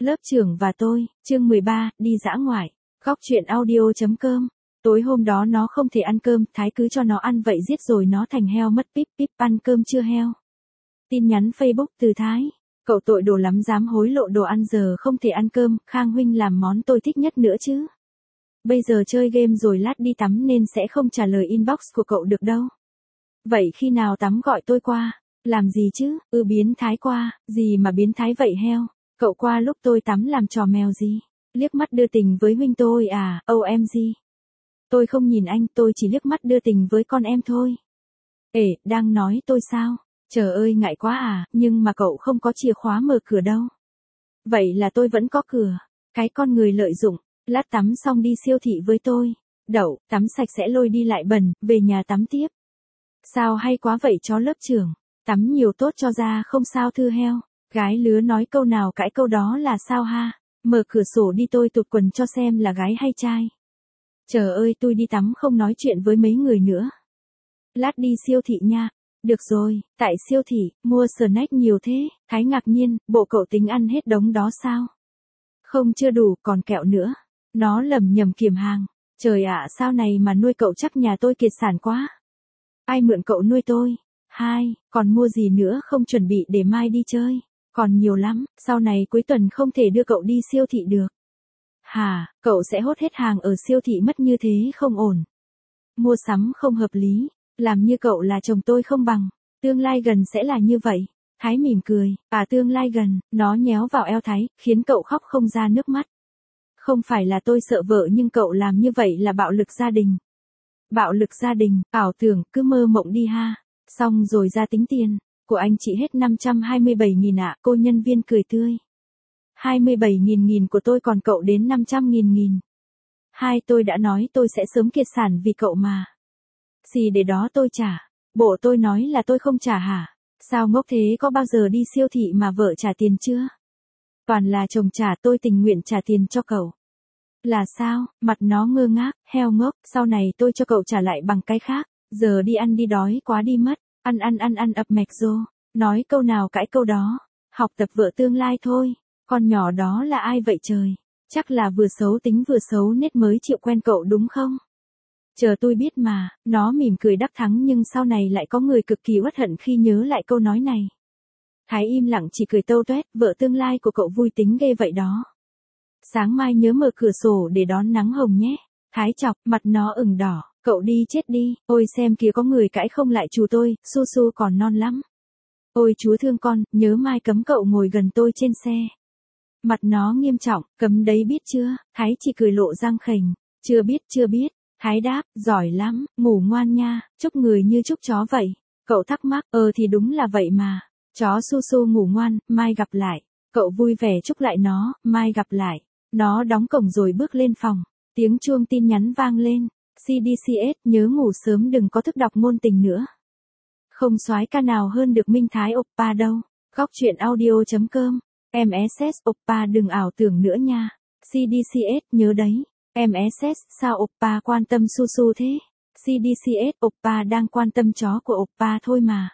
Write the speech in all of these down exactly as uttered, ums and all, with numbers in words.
Lớp trưởng và tôi, chương mười ba, đi dã ngoại. Góc truyện audio chấm com. Tối hôm đó nó không thể ăn cơm, Thái cứ cho nó ăn vậy giết rồi nó thành heo mất píp píp, ăn cơm chưa heo. Tin nhắn Facebook từ Thái. Cậu tội đồ lắm dám hối lộ đồ ăn giờ không thể ăn cơm, Khang huynh làm món tôi thích nhất nữa chứ. Bây giờ chơi game rồi lát đi tắm nên sẽ không trả lời inbox của cậu được đâu. Vậy khi nào tắm gọi tôi qua. Làm gì chứ, ư biến thái qua, gì mà biến thái vậy heo. Cậu qua lúc tôi tắm làm trò mèo gì? Liếc mắt đưa tình với huynh tôi à, ô em giê. Tôi không nhìn anh, tôi chỉ liếc mắt đưa tình với con em thôi. Ê, đang nói tôi sao? Trời ơi ngại quá à, nhưng mà cậu không có chìa khóa mở cửa đâu. Vậy là tôi vẫn có cửa. Cái con người lợi dụng, lát tắm xong đi siêu thị với tôi. Đậu, tắm sạch sẽ lôi đi lại bẩn, về nhà tắm tiếp. Sao hay quá vậy chó lớp trưởng? Tắm nhiều tốt cho da không sao thư heo. Gái lứa nói câu nào cãi câu đó là sao ha? Mở cửa sổ đi tôi tụt quần cho xem là gái hay trai. Trời ơi tôi đi tắm không nói chuyện với mấy người nữa. Lát đi siêu thị nha. Được rồi, tại siêu thị, mua snack nhiều thế. Thái ngạc nhiên, bộ cậu tính ăn hết đống đó sao? Không chưa đủ, còn kẹo nữa. Nó lầm nhầm kiểm hàng. Trời ạ sao này mà nuôi cậu chắc nhà tôi kiệt sản quá. Ai mượn cậu nuôi tôi? Hai, còn mua gì nữa không chuẩn bị để mai đi chơi? Còn nhiều lắm, sau này cuối tuần không thể đưa cậu đi siêu thị được. Hà, cậu sẽ hốt hết hàng ở siêu thị mất như thế không ổn. Mua sắm không hợp lý, làm như cậu là chồng tôi không bằng, tương lai gần sẽ là như vậy. Thái mỉm cười, à tương lai gần, nó nhéo vào eo Thái, khiến cậu khóc không ra nước mắt. Không phải là tôi sợ vợ nhưng cậu làm như vậy là bạo lực gia đình. Bạo lực gia đình, ảo tưởng, cứ mơ mộng đi ha. Xong rồi ra tính tiền. Của anh chị hết năm trăm hai mươi bảy nghìn ạ, cô nhân viên cười tươi. hai mươi bảy nghìn nghìn của tôi còn cậu đến năm trăm nghìn nghìn. Hai tôi đã nói tôi sẽ sớm kiệt sản vì cậu mà. Gì để đó tôi trả. Bộ tôi nói là tôi không trả hả? Sao ngốc thế có bao giờ đi siêu thị mà vợ trả tiền chưa? Toàn là chồng trả tôi tình nguyện trả tiền cho cậu. Là sao? Mặt nó ngơ ngác, heo ngốc, sau này tôi cho cậu trả lại bằng cái khác. Giờ đi ăn đi đói quá đi mất. Ăn ăn ăn ăn ập mạch rô. Nói câu nào cãi câu đó. Học tập vợ tương lai thôi. Con nhỏ đó là ai vậy trời? Chắc là vừa xấu tính vừa xấu nết mới chịu quen cậu đúng không? Chờ tôi biết mà. Nó mỉm cười đắc thắng nhưng sau này lại có người cực kỳ uất hận khi nhớ lại câu nói này. Thái im lặng chỉ cười tâu tuét, vợ tương lai của cậu vui tính ghê vậy đó. Sáng mai nhớ mở cửa sổ để đón nắng hồng nhé. Thái chọc, mặt nó ửng đỏ. Cậu đi chết đi, ôi xem kìa có người cãi không lại chú tôi, su su còn non lắm. Ôi chú thương con, nhớ mai cấm cậu ngồi gần tôi trên xe. Mặt nó nghiêm trọng, cấm đấy biết chưa, Thái chỉ cười lộ răng khểnh, chưa biết chưa biết, Thái đáp, giỏi lắm, ngủ ngoan nha, chúc người như chúc chó vậy. Cậu thắc mắc, ờ thì đúng là vậy mà, chó su su ngủ ngoan, mai gặp lại, cậu vui vẻ chúc lại nó, mai gặp lại, nó đóng cổng rồi bước lên phòng, tiếng chuông tin nhắn vang lên. xê đê xê ét nhớ ngủ sớm đừng có thức đọc ngôn tình nữa. Không soái ca nào hơn được Minh Thái Oppa đâu. Góc truyện audio chấm com. em ét ét Oppa đừng ảo tưởng nữa nha. xê đê xê ét nhớ đấy. em ét ét sao Oppa quan tâm su su thế? xê đê xê ét Oppa đang quan tâm chó của Oppa thôi mà.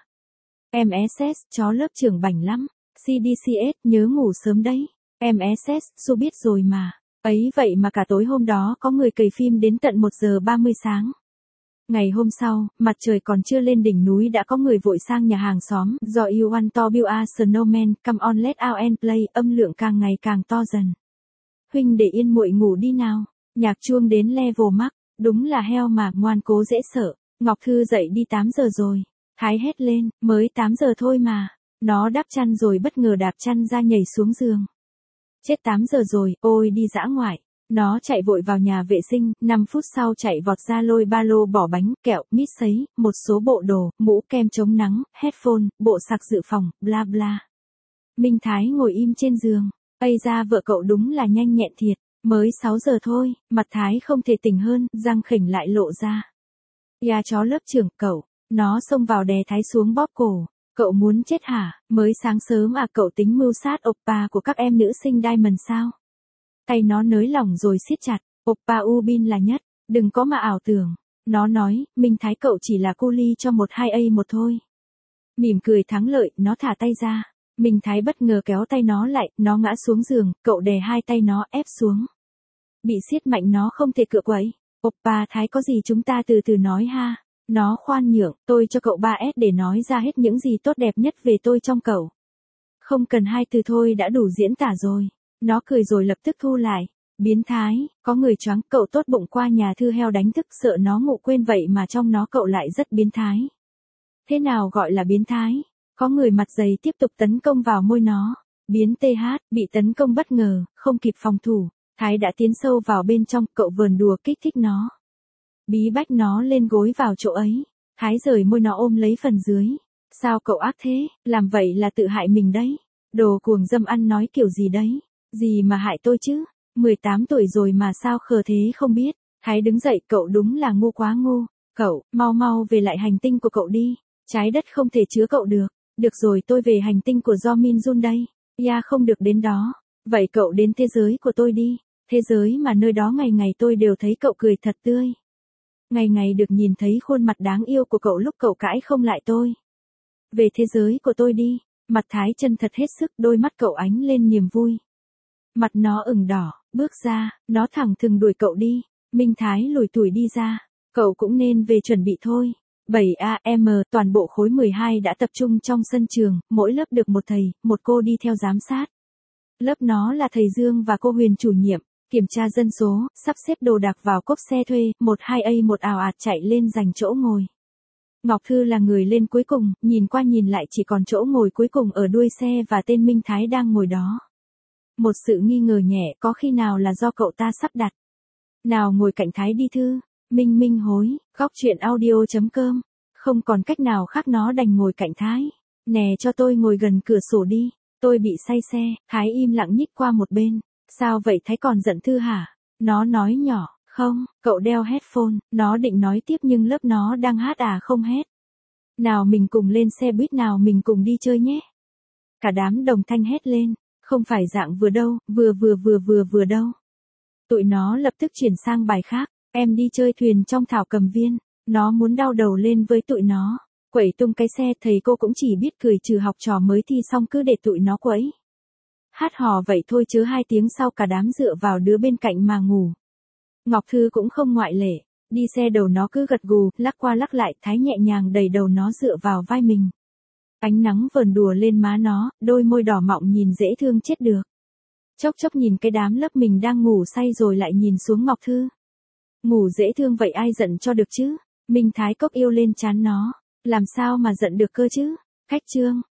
em ét ét chó lớp trưởng bảnh lắm. xê đê xê ét nhớ ngủ sớm đấy. em ét ét su biết rồi mà. Ấy vậy mà cả tối hôm đó có người cày phim đến tận một giờ ba mươi sáng. Ngày hôm sau, mặt trời còn chưa lên đỉnh núi đã có người vội sang nhà hàng xóm, do you want to build a snowman, come on let out and play, âm lượng càng ngày càng to dần. Huynh để yên muội ngủ đi nào, nhạc chuông đến level max, đúng là heo mà, ngoan cố dễ sợ. Ngọc Thư dậy đi tám giờ rồi, Thái hét lên, mới tám giờ thôi mà, nó đắp chăn rồi bất ngờ đạp chăn ra nhảy xuống giường. Chết tám giờ rồi, ôi đi dã ngoại. Nó chạy vội vào nhà vệ sinh, năm phút sau chạy vọt ra lôi ba lô bỏ bánh, kẹo, mít sấy, một số bộ đồ, mũ kem chống nắng, headphone, bộ sạc dự phòng, bla bla. Minh Thái ngồi im trên giường. Ây ra vợ cậu đúng là nhanh nhẹn thiệt. Mới sáu giờ thôi, mặt Thái không thể tỉnh hơn, răng khểnh lại lộ ra. Ya chó lớp trưởng, cậu. Nó xông vào đè Thái xuống bóp cổ. Cậu muốn chết hả? Mới sáng sớm à cậu tính mưu sát Oppa của các em nữ sinh Diamond sao? Tay nó nới lỏng rồi siết chặt. Oppa Ubin là nhất. Đừng có mà ảo tưởng. Nó nói, Minh Thái cậu chỉ là cu li cho một hai a một thôi. Mỉm cười thắng lợi, nó thả tay ra. Minh Thái bất ngờ kéo tay nó lại, nó ngã xuống giường, cậu đè hai tay nó ép xuống. Bị siết mạnh nó không thể cựa quậy. Oppa Thái có gì chúng ta từ từ nói ha. Nó khoan nhượng, tôi cho cậu ba S để nói ra hết những gì tốt đẹp nhất về tôi trong cậu. Không cần hai từ thôi đã đủ diễn tả rồi. Nó cười rồi lập tức thu lại. Biến thái, có người choáng, cậu tốt bụng qua nhà Thư Heo đánh thức sợ nó ngủ quên vậy mà trong nó cậu lại rất biến thái. Thế nào gọi là biến thái? Có người mặt dày tiếp tục tấn công vào môi nó. Biến T H, bị tấn công bất ngờ, không kịp phòng thủ. Thái đã tiến sâu vào bên trong, cậu vờn đùa kích thích nó. Bí bách nó lên gối vào chỗ ấy. Thái rời môi nó ôm lấy phần dưới. Sao cậu ác thế, làm vậy là tự hại mình đấy. Đồ cuồng dâm ăn nói kiểu gì đấy. Gì mà hại tôi chứ, mười tám tuổi rồi mà sao khờ thế không biết. Thái đứng dậy, cậu đúng là ngu quá ngu. Cậu, mau mau về lại hành tinh của cậu đi. Trái đất không thể chứa cậu được. Được rồi tôi về hành tinh của Do Min Jun đây. Ya không được đến đó. Vậy cậu đến thế giới của tôi đi. Thế giới mà nơi đó ngày ngày tôi đều thấy cậu cười thật tươi. Ngày ngày được nhìn thấy khuôn mặt đáng yêu của cậu lúc cậu cãi không lại tôi. Về thế giới của tôi đi. Mặt Thái chân thật hết sức, đôi mắt cậu ánh lên niềm vui. Mặt nó ửng đỏ, bước ra, nó thẳng thừng đuổi cậu đi. Minh Thái lủi thủi đi ra. Cậu cũng nên về chuẩn bị thôi. bảy A M, toàn bộ khối mười hai đã tập trung trong sân trường, mỗi lớp được một thầy, một cô đi theo giám sát. Lớp nó là thầy Dương và cô Huyền chủ nhiệm, kiểm tra dân số, sắp xếp đồ đạc vào cốp xe thuê, một hai A một ào ạt chạy lên giành chỗ ngồi. Ngọc Thư là người lên cuối cùng, nhìn qua nhìn lại chỉ còn chỗ ngồi cuối cùng ở đuôi xe và tên Minh Thái đang ngồi đó. Một sự nghi ngờ nhẹ, có khi nào là do cậu ta sắp đặt. Nào ngồi cạnh Thái đi Thư. Minh Minh hối, góc chuyện audio chấm com. Không còn cách nào khác nó đành ngồi cạnh Thái. Nè cho tôi ngồi gần cửa sổ đi. Tôi bị say xe. Thái im lặng nhích qua một bên. Sao vậy Thái còn giận Thư hả? Nó nói nhỏ. Không, cậu đeo headphone. Nó định nói tiếp nhưng lớp nó đang hát à không hét. Nào mình cùng lên xe buýt, nào mình cùng đi chơi nhé. Cả đám đồng thanh hét lên. Không phải dạng vừa đâu, vừa vừa vừa vừa vừa đâu. Tụi nó lập tức chuyển sang bài khác. Em đi chơi thuyền trong thảo cầm viên. Nó muốn đau đầu lên với tụi nó. Quẩy tung cái xe, thầy cô cũng chỉ biết cười trừ học trò mới thi xong cứ để tụi nó quẩy. Hát hò vậy thôi chứ hai tiếng sau cả đám dựa vào đứa bên cạnh mà ngủ. Ngọc Thư cũng không ngoại lệ. Đi xe đầu nó cứ gật gù, lắc qua lắc lại, Thái nhẹ nhàng đẩy đầu nó dựa vào vai mình. Ánh nắng vờn đùa lên má nó, đôi môi đỏ mọng nhìn dễ thương chết được. Chốc chốc nhìn cái đám lớp mình đang ngủ say rồi lại nhìn xuống Ngọc Thư. Ngủ dễ thương vậy ai giận cho được chứ? Minh Thái cốc yêu lên trán nó. Làm sao mà giận được cơ chứ? Khách trương.